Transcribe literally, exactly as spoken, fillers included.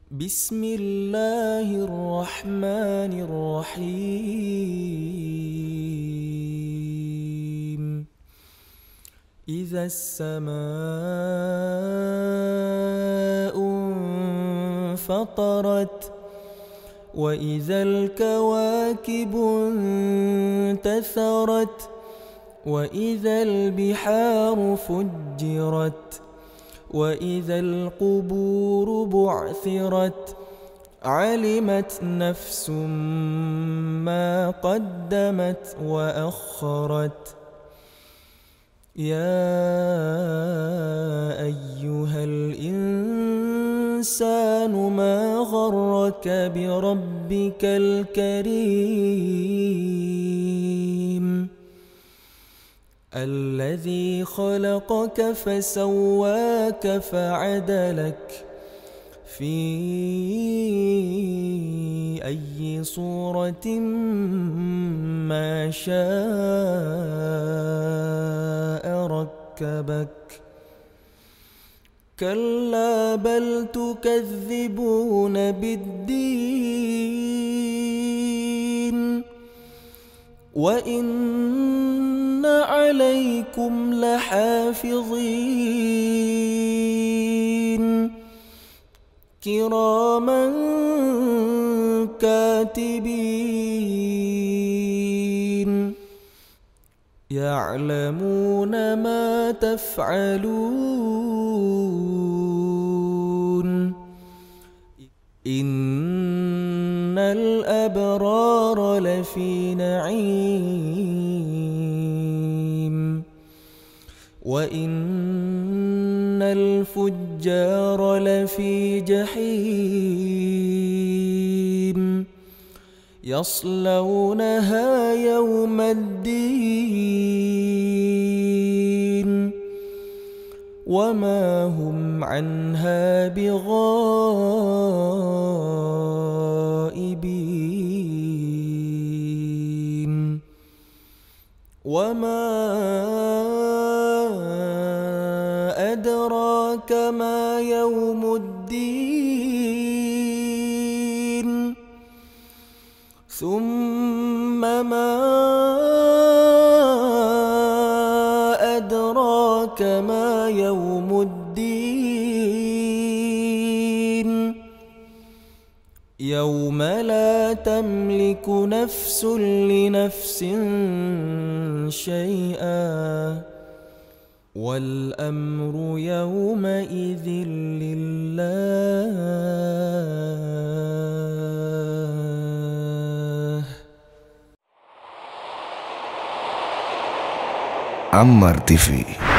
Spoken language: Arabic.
بسم الله الرحمن الرحيم إذا السماء انفطرت وإذا الكواكب انتثرت وإذا البحار فجرت وإذا القبور بعثرت علمت نفس ما قدمت وأخرت يا أيها الإنسان ما غرك بربك الكريم الذي خلقك فسواك فعدلك في أي صورة ما شاء ركبك كلا بل تكذبون بالدين وإن عليكم لحافظين كراما كاتبين يعلمون ما تفعلون إن الأبرار لفي نعيم وإن الفجار لفي جحيم يصلونها يوم الدين وما هم عنها بغائبين وما أدراك ما يوم الدين ثم ما أدراك ما يوم الدين يوم لا تملك نفس لنفس شيئا والأمر يومئذ لله. Ammar T V.